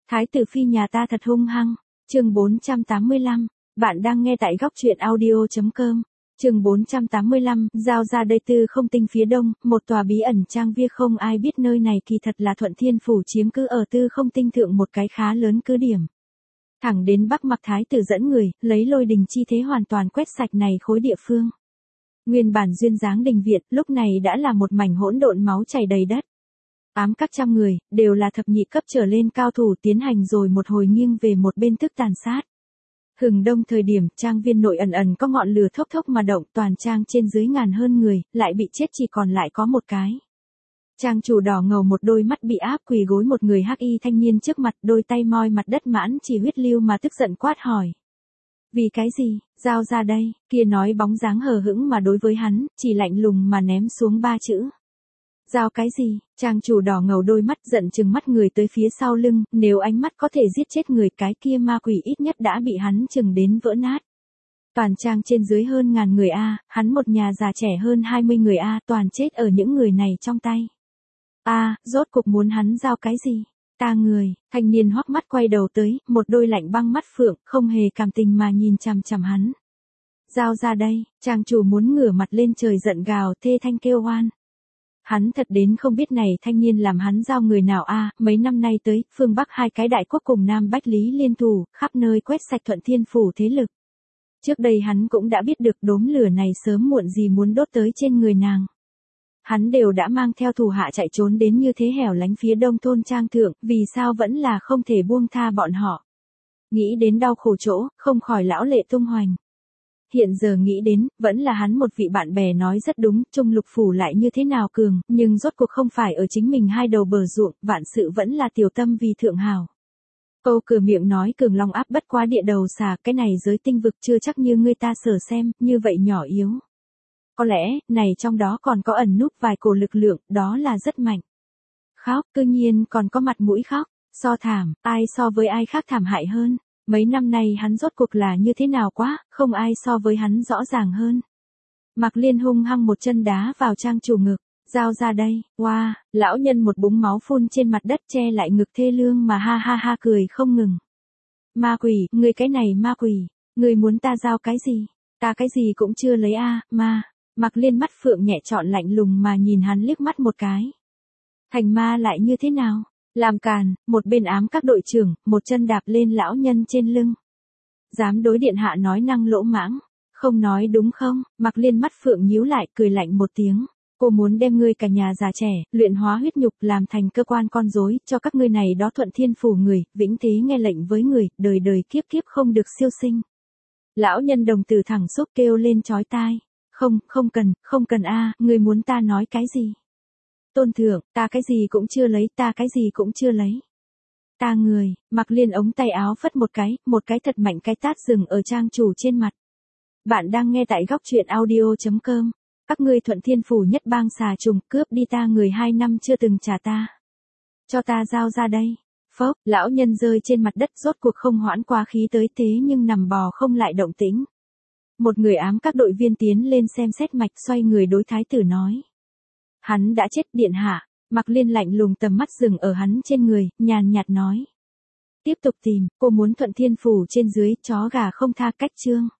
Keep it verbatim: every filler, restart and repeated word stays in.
Thái tử phi nhà ta thật hung hăng. Chương bốn trăm tám mươi lăm, bạn đang nghe tại góc truyện audio chấm com. Chương bốn trăm tám mươi lăm, giao ra đây. Tư Không Tinh phía đông, một tòa bí ẩn trang viên không ai biết nơi này kỳ thật là Thuận Thiên phủ chiếm cứ ở Tư Không Tinh thượng một cái khá lớn cứ điểm. Thẳng đến Bắc Mặc thái tử dẫn người, lấy lôi đình chi thế hoàn toàn quét sạch này khối địa phương. Nguyên bản duyên dáng đình viện, lúc này đã là một mảnh hỗn độn máu chảy đầy đất. Ám các trăm người, đều là thập nhị cấp trở lên cao thủ tiến hành rồi một hồi nghiêng về một bên tức tàn sát. Hừng đông thời điểm, trang viên nội ẩn ẩn có ngọn lửa thốc thốc mà động, toàn trang trên dưới ngàn hơn người, lại bị chết chỉ còn lại có một cái. Trang chủ đỏ ngầu một đôi mắt bị áp quỳ gối một người hắc y thanh niên trước mặt, đôi tay moi mặt đất mãn chỉ huyết lưu mà tức giận quát hỏi. Vì cái gì, giao ra đây, kia nói bóng dáng hờ hững mà đối với hắn, chỉ lạnh lùng mà ném xuống ba chữ. Giao cái gì, trang chủ đỏ ngầu đôi mắt giận chừng mắt người tới phía sau lưng, nếu ánh mắt có thể giết chết người cái kia ma quỷ ít nhất đã bị hắn chừng đến vỡ nát. Toàn trang trên dưới hơn ngàn người a, hắn một nhà già trẻ hơn hai mươi người a, toàn chết ở những người này trong tay. A, rốt cục muốn hắn giao cái gì? Ta người, thanh niên hoắc mắt quay đầu tới, một đôi lạnh băng mắt phượng, không hề cảm tình mà nhìn chằm chằm hắn. Giao ra đây, trang chủ muốn ngửa mặt lên trời giận gào thê thanh kêu oan. Hắn thật đến không biết này thanh niên làm hắn giao người nào a, mấy năm nay tới, phương Bắc hai cái đại quốc cùng Nam Bách Lý liên thủ, khắp nơi quét sạch Thuận Thiên phủ thế lực. Trước đây hắn cũng đã biết được đốm lửa này sớm muộn gì muốn đốt tới trên người nàng. Hắn đều đã mang theo thủ hạ chạy trốn đến như thế hẻo lánh phía đông thôn trang thượng, vì sao vẫn là không thể buông tha bọn họ. Nghĩ đến đau khổ chỗ, không khỏi lão lệ tung hoành. Hiện giờ nghĩ đến, vẫn là hắn một vị bạn bè nói rất đúng, Trung Lục phủ lại như thế nào cường, nhưng rốt cuộc không phải ở chính mình hai đầu bờ ruộng, vạn sự vẫn là tiểu tâm vì thượng hào. Câu cửa miệng nói cường long áp bất quá địa đầu xà, cái này giới tinh vực chưa chắc như người ta sở xem, như vậy nhỏ yếu. Có lẽ, này trong đó còn có ẩn núp vài cổ lực lượng, đó là rất mạnh. Khóc, cư nhiên còn có mặt mũi khóc, so thảm, ai so với ai khác thảm hại hơn. Mấy năm nay hắn rốt cuộc là như thế nào quá, không ai so với hắn rõ ràng hơn. Mạc Liên hung hăng một chân đá vào trang chủ ngực, giao ra đây, wow, lão nhân một búng máu phun trên mặt đất che lại ngực thê lương mà ha ha ha cười không ngừng. Ma quỷ, ngươi cái này ma quỷ, ngươi muốn ta giao cái gì, ta cái gì cũng chưa lấy a, ma. Mạc Liên mắt phượng nhẹ trọn lạnh lùng mà nhìn hắn liếc mắt một cái. Thành ma lại như thế nào? Làm càn, một bên ám các đội trưởng, một chân đạp lên lão nhân trên lưng. Dám đối điện hạ nói năng lỗ mãng, không nói đúng không? Mạc Liên mắt phượng nhíu lại, cười lạnh một tiếng. Cô muốn đem ngươi cả nhà già trẻ, luyện hóa huyết nhục làm thành cơ quan con rối, cho các ngươi này đó Thuận Thiên phủ người, vĩnh thế nghe lệnh với người, đời đời kiếp kiếp không được siêu sinh. Lão nhân đồng tử thẳng xúc kêu lên chói tai. Không, không cần, không cần a, ngươi muốn ta nói cái gì? Tôn thượng, ta cái gì cũng chưa lấy, ta cái gì cũng chưa lấy. Ta người, Mạc Liên ống tay áo phất một cái, một cái thật mạnh cái tát dừng ở trang chủ trên mặt. Bạn đang nghe tại góc truyện audio chấm com. Các ngươi Thuận Thiên phủ nhất bang xà trùng, cướp đi ta người hai năm chưa từng trả ta. Cho ta giao ra đây. Phốc, lão nhân rơi trên mặt đất rốt cuộc không hoãn quá khí tới thế nhưng nằm bò không lại động tĩnh. Một người ám các đội viên tiến lên xem xét mạch xoay người đối thái tử nói. Hắn đã chết điện hạ, Mạc Liên lạnh lùng tầm mắt dừng ở hắn trên người, nhàn nhạt nói. Tiếp tục tìm, cô muốn Thuận Thiên phủ trên dưới, chó gà không tha cách chương.